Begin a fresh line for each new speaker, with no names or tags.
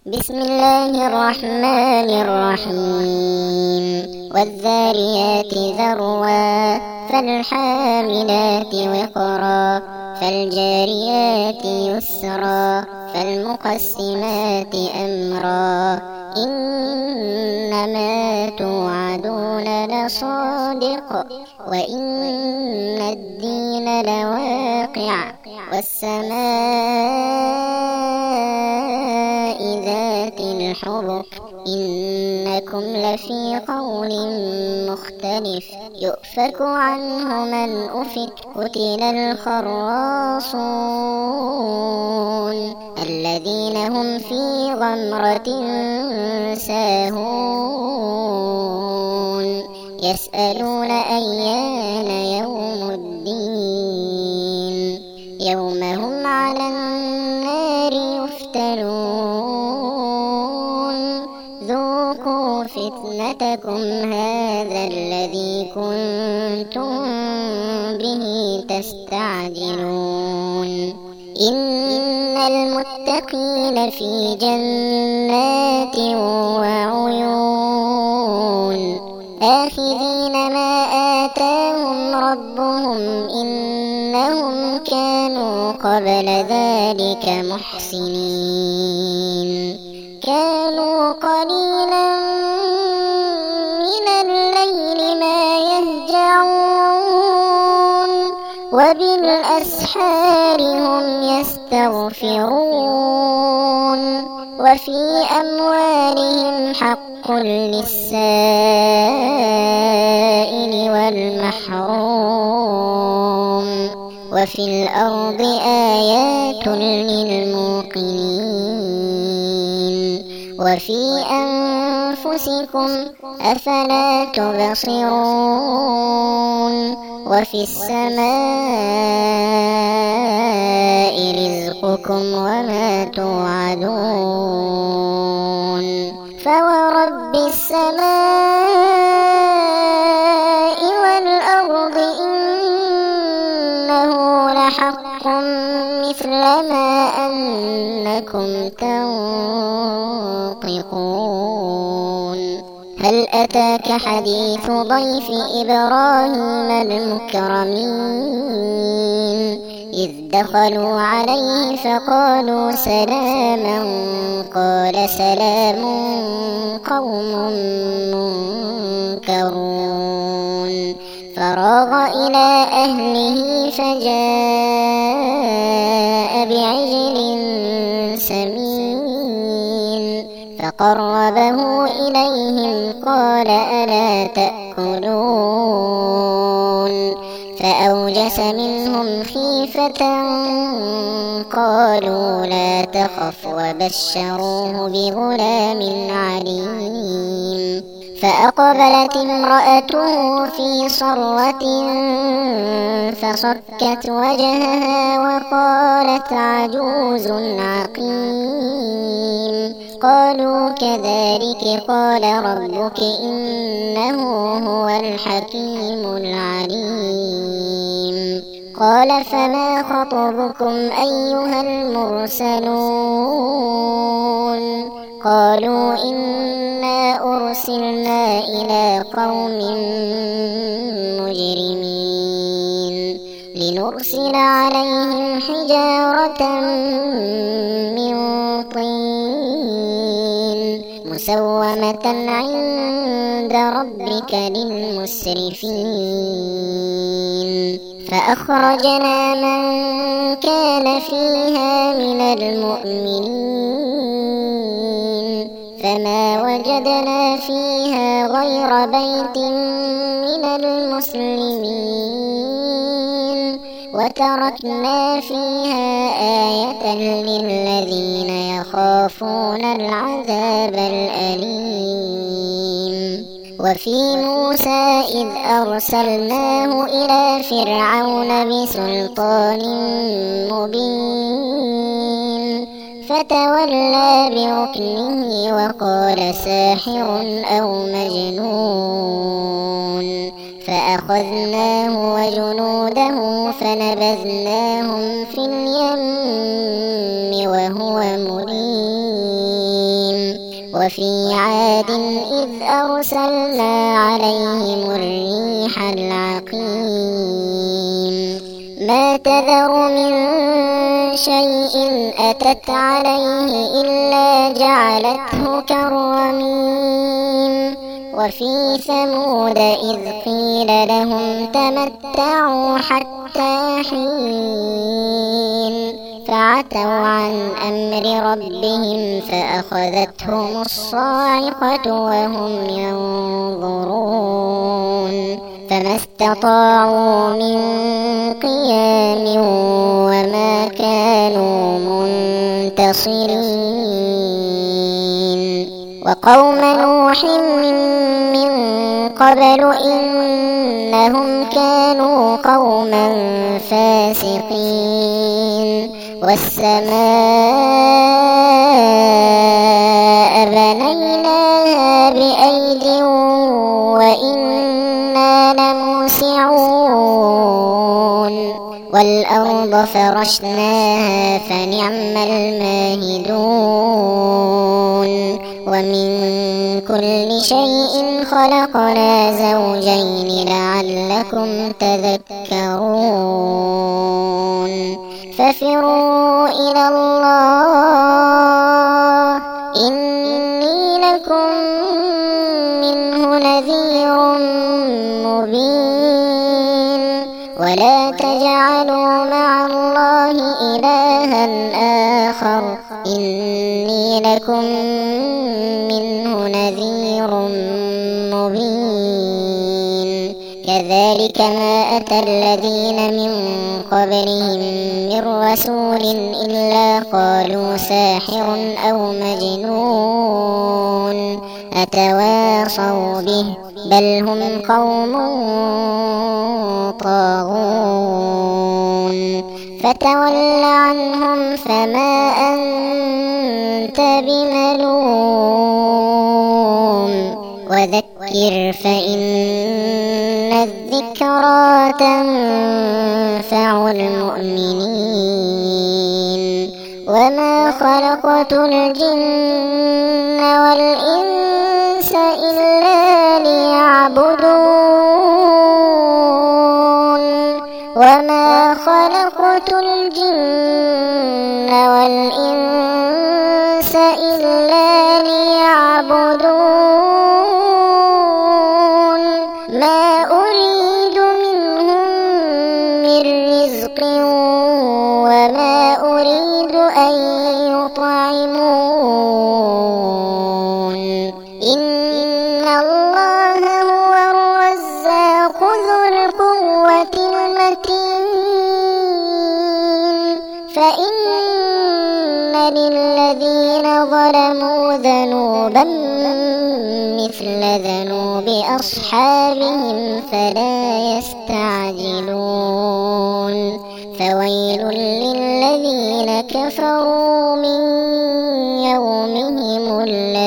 بسم الله الرحمن الرحيم والذاريات ذروا فالحاملات وقرا فالجاريات يسرا فالمقسمات أمرا إنما توعدون لصادق وإن الدين لواقع والسماء ذات الحبك إنكم لفي قول مختلف يؤفك عنه من أفك قتل الخراصون الذين هم في غمرة ساهون يسألون أيان يوم الدين يوم هم على النار يفتنون ذوقوا فتنتكم هذا الذي كنتم به تستعجلون إن المتقين في جنات وعيون آخذين ما آتاهم ربهم إنهم كانوا قبل ذلك محسنين كانوا قليلا من الليل ما يهجعون وبالأسحار هم يستغفرون وفي أموالهم حق للسائل والمحروم وفي الأرض آيات للموقنين وفي أنفسكم أفلا تبصرون وفي السماء رزقكم وما توعدون فورب السماء والأرض إنه لحق مثل ما أنكم تنطقون هل أتاك حديث ضيف إبراهيم المكرمين إذ دخلوا عليه فقالوا سلاما قال سلام قوم منكرون فراغ إلى أهله فجاء بعجل سمين فقربه إليهم قال ألا تأكلون فأوجس منهم خيفة قالوا لا تخف وبشروه بغلام عليم فأقبلت امرأته في صرة فصكت وجهها وقالت عجوز عقيم قالوا كذلك قال ربك إنه هو الحكيم العليم قال فما خطبكم أيها المرسلون قالوا إنا أرسلنا إلى قوم مجرمين لنرسل عليهم حجارة من طين مسومة عند ربك للمسرفين فأخرجنا من كان فيها من المؤمنين فما وجدنا فيها غير بيت من المسلمين وتركنا فيها آية للذين يخافون العذاب الأليم وفي موسى إذ أرسلناه إلى فرعون بسلطان مبين فتولى بركنه وقال ساحر أو مجنون فأخذناه وجنوده فنبذناهم في اليم وهو مليم وفي عاد إذ أرسلنا عليهم الريح العقيم ما تذر من شيء أتت عليه إلا جعلته كالرميم وفي ثمود إذ قيل لهم تمتعوا حتى حين فعتوا عن أمر ربهم فأخذتهم الصاعقة وهم ينظرون فما استطاعوا من قيام وما كانوا منتصرين وقوم نوح من قبل إنهم كانوا قوما فاسقين والسماء بنيناها بأيد وإنا لموسعون والأرض فرشناها فنعم الماهدون ومن كل شيء خلقنا زوجين لعلكم تذكرون ففروا إلى الله إني لكم منه نذير مبين ولا تجعلوا مع الله إلها آخر إني لكم منه نذير مبين كذلك ما أتى الذين من قبلهم من رسول إلا قالوا ساحر أو مجنون أتواصوا به بل هم قوم طاغون فتول عنهم فما أنت بملوم وذكر فإن الذكرى تنفع المؤمنين وما خلقت الجن والإنس إلا ليعبدون وما خلقت الجن والإنس إلا ليعبدون ما أريد منهم من رزق وما أريد أن يطعمون إن الله هو الرزاق ذو القوة المتين فإن للذين ظلموا ذنوبا مثل ذنوب أصحابهم فلا يستعجلون فويل للذين كفروا من يومهم